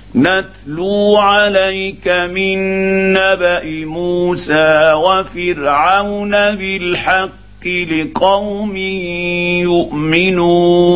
نتلو عليك من نبأ موسى وفرعون بالحق لقوم يؤمنون.